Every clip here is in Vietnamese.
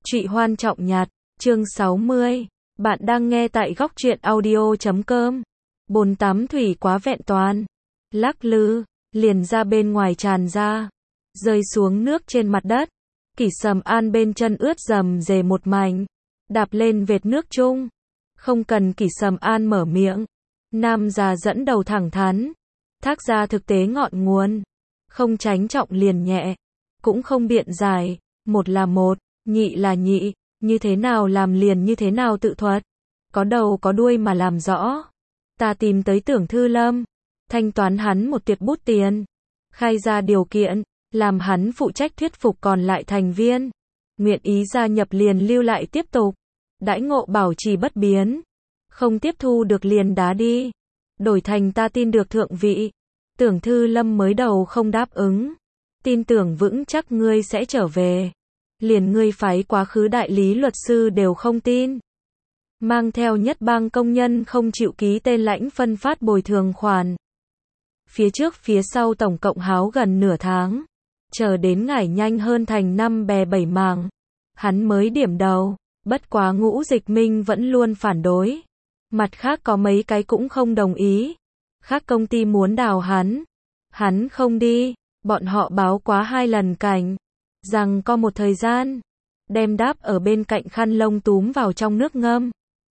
Trụy Hoan Trọng Nhạt, chương 60. Bạn đang nghe tại góc truyện audio.com. Bồn tắm thủy quá vẹn toàn. Lắc lư, liền ra bên ngoài tràn ra. Rơi xuống nước trên mặt đất. Kỷ Sầm An bên chân ướt dầm dề một mảnh. Đạp lên vệt nước chung. Không cần Kỷ Sầm An mở miệng. Nam già dẫn đầu thẳng thắn. Thác ra thực tế ngọn nguồn. Không tránh trọng liền nhẹ. Cũng không biện giải. Một là một, nhị là nhị. Như thế nào làm liền như thế nào tự thuật. Có đầu có đuôi mà làm rõ. Ta tìm tới Tưởng Thư Lâm. Thanh toán hắn một tuyệt bút tiền. Khai ra điều kiện. Làm hắn phụ trách thuyết phục còn lại thành viên. Nguyện ý gia nhập liền lưu lại tiếp tục. Đãi ngộ bảo trì bất biến. Không tiếp thu được liền đá đi. Đổi thành ta tin được thượng vị. Tưởng Thư Lâm mới đầu không đáp ứng. Tin tưởng vững chắc ngươi sẽ trở về. Liền ngươi phái quá khứ đại lý luật sư đều không tin. Mang theo nhất bang công nhân không chịu ký tên lãnh phân phát bồi thường khoản. Phía trước phía sau tổng cộng háo gần nửa tháng. Chờ đến ngải nhanh hơn thành 5 bè 7 mảng. Hắn mới điểm đầu. Bất quá Ngũ Dịch Minh vẫn luôn phản đối. Mặt khác có mấy cái cũng không đồng ý. Khác công ty muốn đào hắn. Hắn không đi. Bọn họ báo quá 2 lần cảnh. Rằng có một thời gian. Đem đáp ở bên cạnh khăn lông túm vào trong nước ngâm.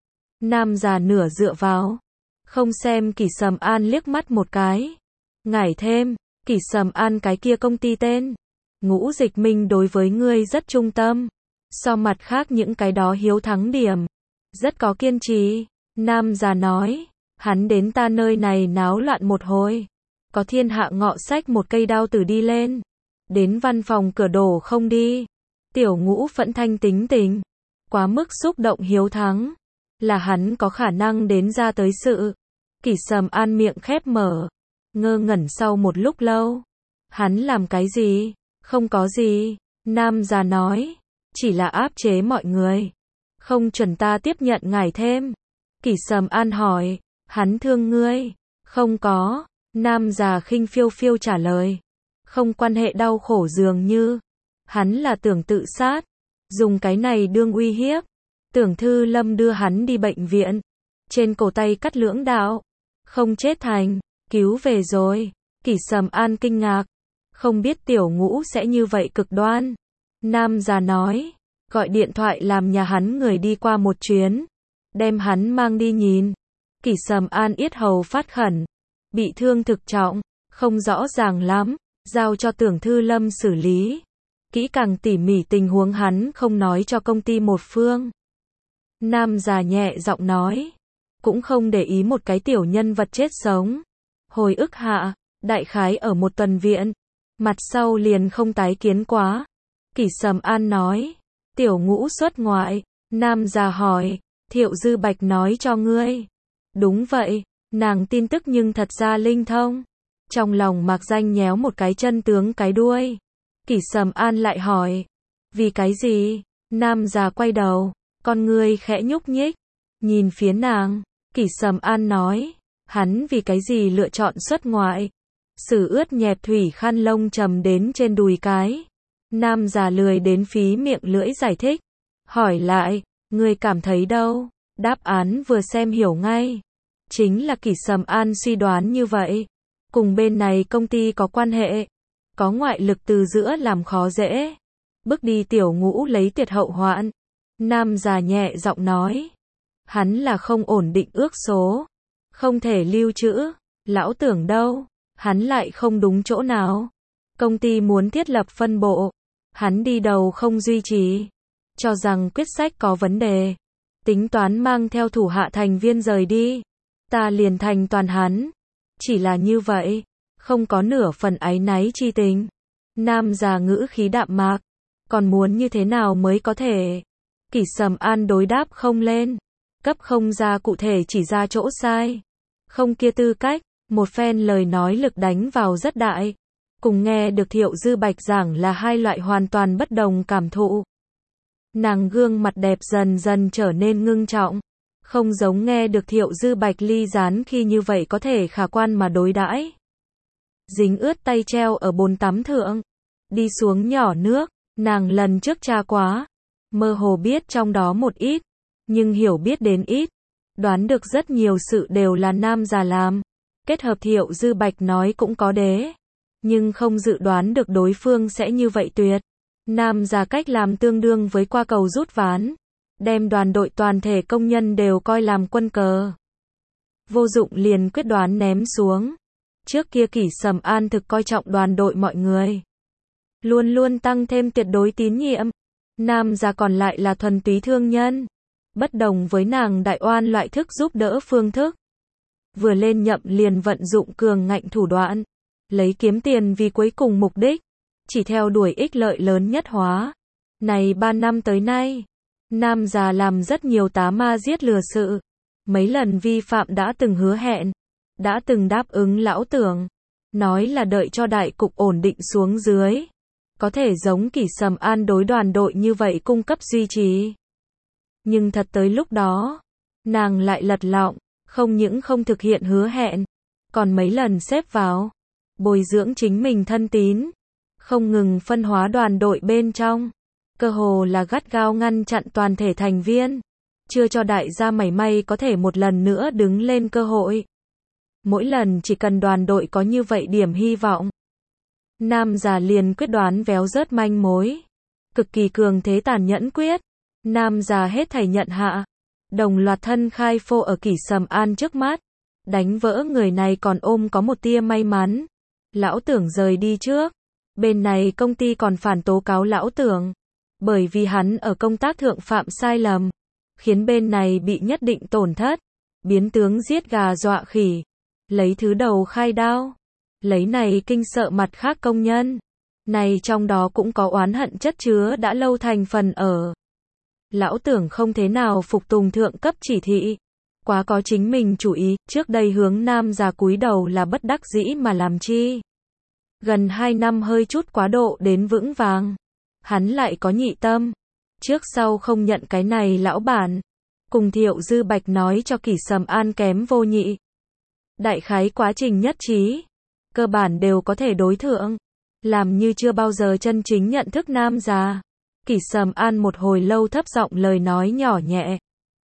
Nam già nửa dựa vào. Không xem Kỷ Sầm An liếc mắt một cái. Ngải thêm. Kỷ Sầm An cái kia công ty tên. Ngũ Dịch Minh đối với ngươi rất trung tâm. So mặt khác những cái đó hiếu thắng điểm. Rất có kiên trì. Nam già nói. Hắn đến ta nơi này náo loạn một hồi. Có thiên hạ ngọ sách một cây đao tử đi lên. Đến văn phòng cửa đổ không đi. Tiểu Ngũ phẫn thanh tính tình. Quá mức xúc động hiếu thắng. Là hắn có khả năng đến ra tới sự. Kỷ Sầm An miệng khép mở. Ngơ ngẩn sau một lúc lâu. Hắn làm cái gì? Không có gì. Nam già nói. Chỉ là áp chế mọi người. Không chuẩn ta tiếp nhận ngài thêm. Kỷ Sầm An hỏi. Hắn thương ngươi? Không có. Nam già khinh phiêu phiêu trả lời. Không quan hệ đau khổ dường như. Hắn là tưởng tự sát. Dùng cái này đương uy hiếp. Tưởng Thư Lâm đưa hắn đi bệnh viện. Trên cổ tay cắt lưỡng đạo. Không chết thành. Cứu về rồi. Kỷ Sầm An kinh ngạc. Không biết Tiểu Ngũ sẽ như vậy cực đoan. Nam già nói. Gọi điện thoại làm nhà hắn người đi qua một chuyến. Đem hắn mang đi nhìn. Kỷ Sầm An yết hầu phát khẩn. Bị thương thực trọng. Không rõ ràng lắm. Giao cho Tưởng Thư Lâm xử lý. Kỹ càng tỉ mỉ tình huống hắn không nói cho công ty một phương. Nam già nhẹ giọng nói. Cũng không để ý một cái tiểu nhân vật chết sống. Hồi ức hạ, đại khái ở một tuần viện. Mặt sau liền không tái kiến quá. Kỷ Sầm An nói. Tiểu Ngũ xuất ngoại. Nam già hỏi. Thiệu Dư Bạch nói cho ngươi. Đúng vậy, nàng tin tức nhưng thật ra linh thông. Trong lòng Mạc Danh nhéo một cái chân tướng cái đuôi. Kỷ Sầm An lại hỏi. Vì cái gì? Nam già quay đầu. Con ngươi khẽ nhúc nhích. Nhìn phía nàng. Kỷ Sầm An nói. Hắn vì cái gì lựa chọn xuất ngoại? Sử ướt nhẹp thủy khăn lông trầm đến trên đùi cái. Nam già lười đến phí miệng lưỡi giải thích. Hỏi lại. Ngươi cảm thấy đâu? Đáp án vừa xem hiểu ngay. Chính là Kỷ Sầm An suy đoán như vậy. Cùng bên này công ty có quan hệ. Có ngoại lực từ giữa làm khó dễ. Bước đi Tiểu Ngũ lấy tiệt hậu hoạn. Nam già nhẹ giọng nói. Hắn là không ổn định ước số. Không thể lưu trữ. Lão Tưởng đâu? Hắn lại không đúng chỗ nào. Công ty muốn thiết lập phân bộ. Hắn đi đầu không duy trì. Cho rằng quyết sách có vấn đề. Tính toán mang theo thủ hạ thành viên rời đi. Ta liền thành toàn hắn. Chỉ là như vậy. Không có nửa phần áy náy chi tình. Nam già ngữ khí đạm mạc. Còn muốn như thế nào mới có thể? Kỷ Sầm An đối đáp không lên. Cấp không ra cụ thể chỉ ra chỗ sai. Không kia tư cách. Một phen lời nói lực đánh vào rất đại. Cùng nghe được Thiệu Dư Bạch giảng là hai loại hoàn toàn bất đồng cảm thụ. Nàng gương mặt đẹp dần dần trở nên ngưng trọng. Không giống nghe được Thiệu Dư Bạch ly gián khi như vậy có thể khả quan mà đối đãi. Dính ướt tay treo ở bồn tắm thượng. Đi xuống nhỏ nước. Nàng lần trước tra quá. Mơ hồ biết trong đó một ít, nhưng hiểu biết đến ít, đoán được rất nhiều sự đều là nam già làm. Kết hợp Thiệu Dư Bạch nói cũng có đế, nhưng không dự đoán được đối phương sẽ như vậy tuyệt. Nam già cách làm tương đương với qua cầu rút ván, đem đoàn đội toàn thể công nhân đều coi làm quân cờ. Vô dụng liền quyết đoán ném xuống. Trước kia Kỷ Sầm An thực coi trọng đoàn đội mọi người, luôn luôn tăng thêm tuyệt đối tín nhiệm. Nam già còn lại là thuần túy thương nhân, bất đồng với nàng đại oan loại thức giúp đỡ phương thức. Vừa lên nhậm liền vận dụng cường ngạnh thủ đoạn, lấy kiếm tiền vì cuối cùng mục đích, chỉ theo đuổi ích lợi lớn nhất hóa. Này 3 năm tới nay, nam già làm rất nhiều tá ma giết lừa sự, mấy lần vi phạm đã từng hứa hẹn, đã từng đáp ứng lão Tưởng, nói là đợi cho đại cục ổn định xuống dưới, có thể giống Kỷ Sầm An đối đoàn đội như vậy cung cấp duy trì. Nhưng thật tới lúc đó, nàng lại lật lọng, không những không thực hiện hứa hẹn, còn mấy lần xếp vào, bồi dưỡng chính mình thân tín, không ngừng phân hóa đoàn đội bên trong, cơ hồ là gắt gao ngăn chặn toàn thể thành viên, chưa cho đại gia mảy may có thể một lần nữa đứng lên cơ hội. Mỗi lần chỉ cần đoàn đội có như vậy điểm hy vọng, nam già liền quyết đoán véo rớt manh mối, cực kỳ cường thế tàn nhẫn quyết. Nam già hết thảy nhận hạ, đồng loạt thân khai phô ở Kỷ Sầm An trước mắt, đánh vỡ người này còn ôm có một tia may mắn. Lão Tưởng rời đi trước, bên này công ty còn phản tố cáo lão Tưởng, bởi vì hắn ở công tác thượng phạm sai lầm, khiến bên này bị nhất định tổn thất, biến tướng giết gà dọa khỉ, lấy thứ đầu khai đao, lấy này kinh sợ mặt khác công nhân. Này trong đó cũng có oán hận chất chứa đã lâu thành phần ở. Lão Tưởng không thế nào phục tùng thượng cấp chỉ thị, quá có chính mình chủ ý, trước đây hướng nam già cúi đầu là bất đắc dĩ mà làm chi. Gần 2 năm hơi chút quá độ đến vững vàng, hắn lại có nhị tâm, trước sau không nhận cái này lão bản, cùng Thiệu Dư Bạch nói cho Kỷ Sầm An kém vô nhị. Đại khái quá trình nhất trí, cơ bản đều có thể đối thượng, làm như chưa bao giờ chân chính nhận thức nam già. Kỷ Sầm An một hồi lâu thấp giọng lời nói nhỏ nhẹ.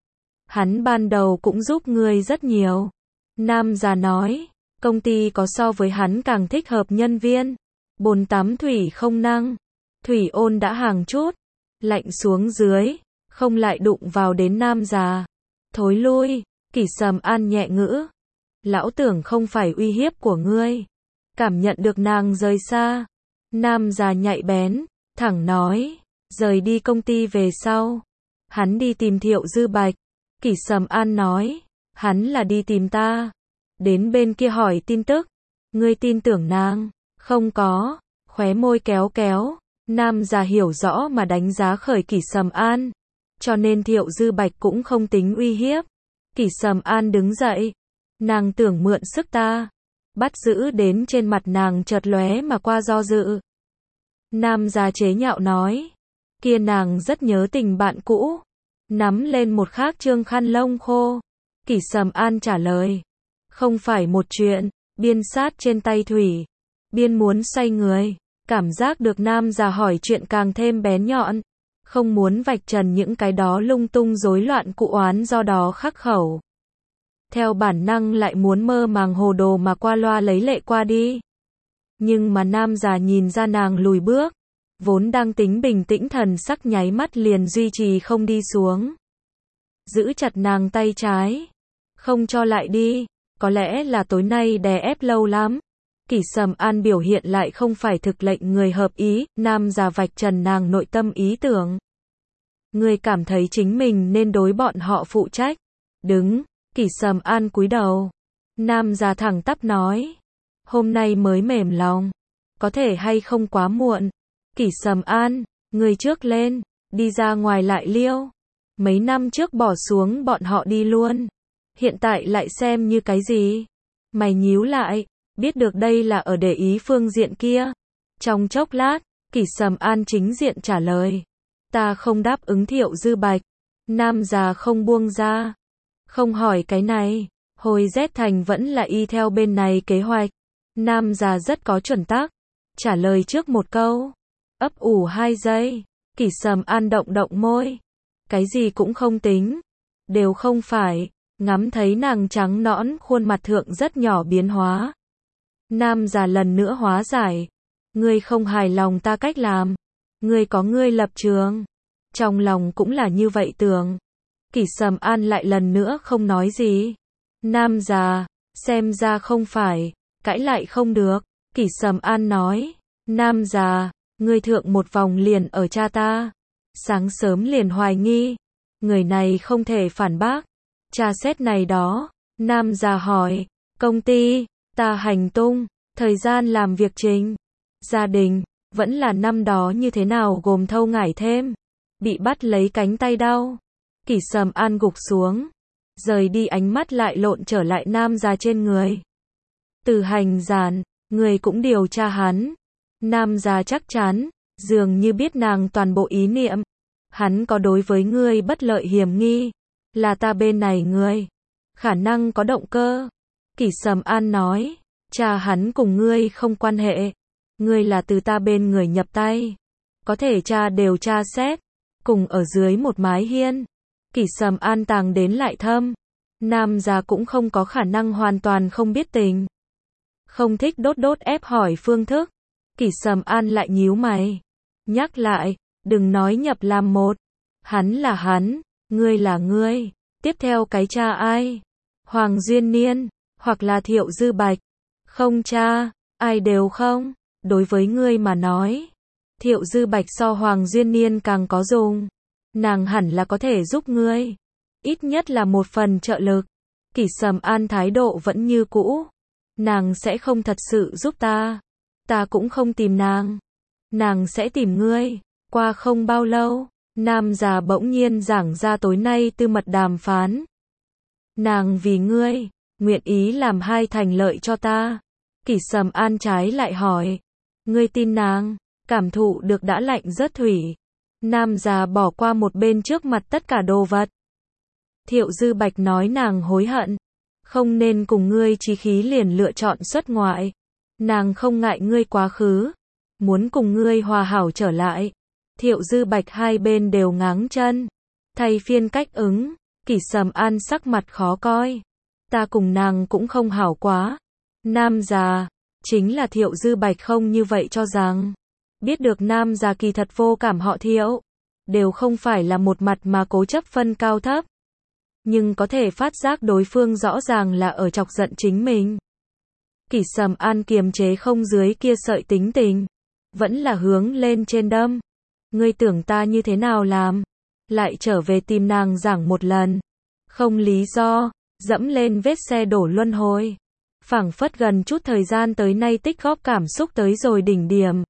Hắn ban đầu cũng giúp ngươi rất nhiều. Nam già nói, công ty có so với hắn càng thích hợp nhân viên. Bồn tắm thủy không năng, thủy ôn đã hàng chút, lạnh xuống dưới, không lại đụng vào đến nam già. Thối lui, Kỷ Sầm An nhẹ ngữ. Lão Tưởng không phải uy hiếp của ngươi. Cảm nhận được nàng rời xa. Nam già nhạy bén, thẳng nói. Rời đi công ty về sau, hắn đi tìm Thiệu Dư Bạch. Kỷ Sầm An nói, hắn là đi tìm ta. Đến bên kia hỏi tin tức, ngươi tin tưởng nàng? Không có, khóe môi kéo kéo. Nam già hiểu rõ mà đánh giá khởi Kỷ Sầm An, cho nên Thiệu Dư Bạch cũng không tính uy hiếp. Kỷ Sầm An đứng dậy, nàng tưởng mượn sức ta, bắt giữ đến trên mặt nàng chợt lóe mà qua do dự. Nam già chế nhạo nói, kia nàng rất nhớ tình bạn cũ, nắm lên một khác trương khăn lông khô. Kỷ Sầm An trả lời, không phải một chuyện, biên sát trên tay thủy, biên muốn xoay người, cảm giác được nam già hỏi chuyện càng thêm bén nhọn, không muốn vạch trần những cái đó lung tung rối loạn cụ oán do đó khắc khẩu. Theo bản năng lại muốn mơ màng hồ đồ mà qua loa lấy lệ qua đi. Nhưng mà nam già nhìn ra nàng lùi bước, vốn đang tính bình tĩnh thần sắc nháy mắt liền duy trì không đi xuống. Giữ chặt nàng tay trái, không cho lại đi, có lẽ là tối nay đè ép lâu lắm. Kỷ Sầm An biểu hiện lại không phải thực lệnh người hợp ý, nam già vạch trần nàng nội tâm ý tưởng. Người cảm thấy chính mình nên đối bọn họ phụ trách. Đứng, Kỷ Sầm An cúi đầu. Nam già thẳng tắp nói, hôm nay mới mềm lòng, có thể hay không quá muộn. Kỷ Sầm An, người trước lên, đi ra ngoài lại liêu. Mấy năm trước bỏ xuống bọn họ đi luôn, hiện tại lại xem như cái gì? Mày nhíu lại, biết được đây là ở để ý phương diện kia. Trong chốc lát, Kỷ Sầm An chính diện trả lời, ta không đáp ứng Thiệu Dư Bạch. Nam già không buông ra, không hỏi cái này, hồi Z Thành vẫn là y theo bên này kế hoạch. Nam già rất có chuẩn tắc, trả lời trước một câu, ấp ủ 2 giây, Kỷ Sầm An động động môi. Cái gì cũng không tính. Đều không phải. Ngắm thấy nàng trắng nõn khuôn mặt thượng rất nhỏ biến hóa. Nam già lần nữa hóa giải. Ngươi không hài lòng ta cách làm. Ngươi có ngươi lập trường. Trong lòng cũng là như vậy tưởng. Kỷ Sầm An lại lần nữa không nói gì. Nam già, xem ra không phải, cãi lại không được. Kỷ Sầm An nói, Nam già, ngươi thượng một vòng liền ở cha ta. Sáng sớm liền hoài nghi. Người này không thể phản bác. Tra xét này đó. Nam già hỏi, công ty, ta hành tung, thời gian làm việc trình, gia đình, vẫn là năm đó như thế nào gồm thâu ngải thêm. Bị bắt lấy cánh tay đau. Kỷ Sầm An gục xuống. Rời đi ánh mắt lại lộn trở lại nam già trên người. Từ hành giản, người cũng điều tra hắn. Nam già chắc chắn, dường như biết nàng toàn bộ ý niệm. Hắn có đối với ngươi bất lợi hiểm nghi. Là ta bên này ngươi. Khả năng có động cơ. Kỷ Sầm An nói, cha hắn cùng ngươi không quan hệ. Ngươi là từ ta bên người nhập tay. Có thể cha đều tra xét. Cùng ở dưới một mái hiên. Kỷ Sầm An tàng đến lại thâm. Nam già cũng không có khả năng hoàn toàn không biết tình. Không thích đốt ép hỏi phương thức. Kỷ Sầm An lại nhíu mày. Nhắc lại, đừng nói nhập làm một. Hắn là hắn, ngươi là ngươi. Tiếp theo cái cha ai? Hoàng Duyên Niên, hoặc là Thiệu Dư Bạch. Không cha, ai đều không. Đối với ngươi mà nói, Thiệu Dư Bạch so Hoàng Duyên Niên càng có dùng. Nàng hẳn là có thể giúp ngươi. Ít nhất là một phần trợ lực. Kỷ Sầm An thái độ vẫn như cũ. Nàng sẽ không thật sự giúp ta. Ta cũng không tìm nàng. Nàng sẽ tìm ngươi. Qua không bao lâu, nam già bỗng nhiên giảng ra tối nay tư mật đàm phán. Nàng vì ngươi, nguyện ý làm hai thành lợi cho ta. Kỷ Sầm An trái lại hỏi. Ngươi tin nàng, cảm thụ được đã lạnh rớt thủy. Nam già bỏ qua một bên trước mặt tất cả đồ vật. Thiệu Dư Bạch nói nàng hối hận. Không nên cùng ngươi chí khí liền lựa chọn xuất ngoại. Nàng không ngại ngươi quá khứ. Muốn cùng ngươi hòa hảo trở lại. Thiệu Dư Bạch hai bên đều ngáng chân. Thay phiên cách ứng. Kỷ Sầm An sắc mặt khó coi. Ta cùng nàng cũng không hảo quá. Nam già, chính là Thiệu Dư Bạch không như vậy cho rằng. Biết được nam già kỳ thật vô cảm họ Thiệu. Đều không phải là một mặt mà cố chấp phân cao thấp. Nhưng có thể phát giác đối phương rõ ràng là ở chọc giận chính mình. Kỷ Sầm An kiềm chế không dưới kia sợi tính tình. Vẫn là hướng lên trên đâm. Ngươi tưởng ta như thế nào làm? Lại trở về tìm nàng giảng một lần. Không lý do, dẫm lên vết xe đổ luân hồi. Phảng phất gần chút thời gian tới nay tích góp cảm xúc tới rồi đỉnh điểm.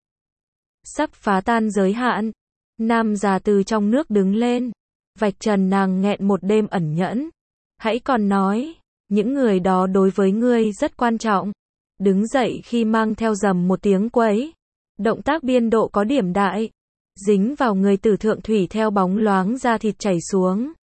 Sắp phá tan giới hạn. Nam già từ trong nước đứng lên. Vạch trần nàng nghẹn một đêm ẩn nhẫn. Hãy còn nói, những người đó đối với ngươi rất quan trọng. Đứng dậy khi mang theo rầm một tiếng quấy. Động tác biên độ có điểm đại. Dính vào người tử thượng thủy theo bóng loáng da thịt chảy xuống.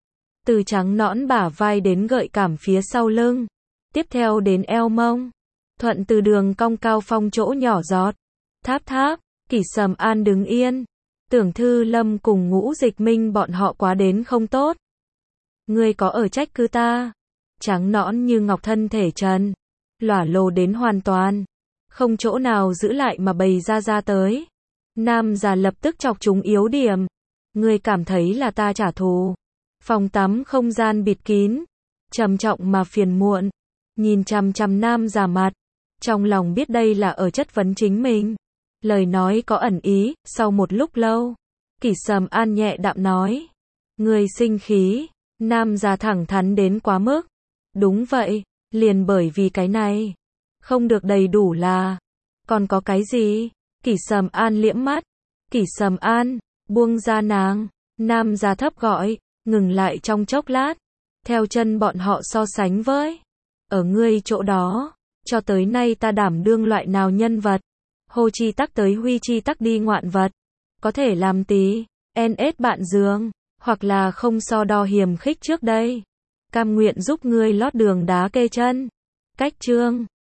Từ trắng nõn bả vai đến gợi cảm phía sau lưng. Tiếp theo đến eo mông. Thuận từ đường cong cao phong chỗ nhỏ giọt. Tháp tháp, Kỷ Sầm An đứng yên. Tưởng Thư Lâm cùng Ngũ Dịch Minh bọn họ quá đến không tốt. Ngươi có ở trách cứ ta. Trắng nõn như ngọc thân thể trần. Lỏa lồ đến hoàn toàn. Không chỗ nào giữ lại mà bày ra tới. Nam già lập tức chọc chúng yếu điểm. Ngươi cảm thấy là ta trả thù. Phòng tắm không gian bịt kín. Trầm trọng mà phiền muộn. Nhìn chằm chằm nam già mặt. Trong lòng biết đây là ở chất vấn chính mình. Lời nói có ẩn ý, sau một lúc lâu. Kỷ Sầm An nhẹ đạm nói. Ngươi sinh khí. Nam già thẳng thắn đến quá mức. Đúng vậy, liền bởi vì cái này. Không được đầy đủ là. Còn có cái gì? Kỷ Sầm An liễm mắt. Kỷ Sầm An, buông ra nàng. Nam già thấp gọi, ngừng lại trong chốc lát. Theo chân bọn họ so sánh với. Ở ngươi chỗ đó, cho tới nay ta đảm đương loại nào nhân vật. Hô chi tắc tới huy chi tắc đi ngoạn vật. Có thể làm tí, NS bạn giường, hoặc là không so đo hiềm khích trước đây. Cam nguyện giúp ngươi lót đường đá kê chân. Cách chương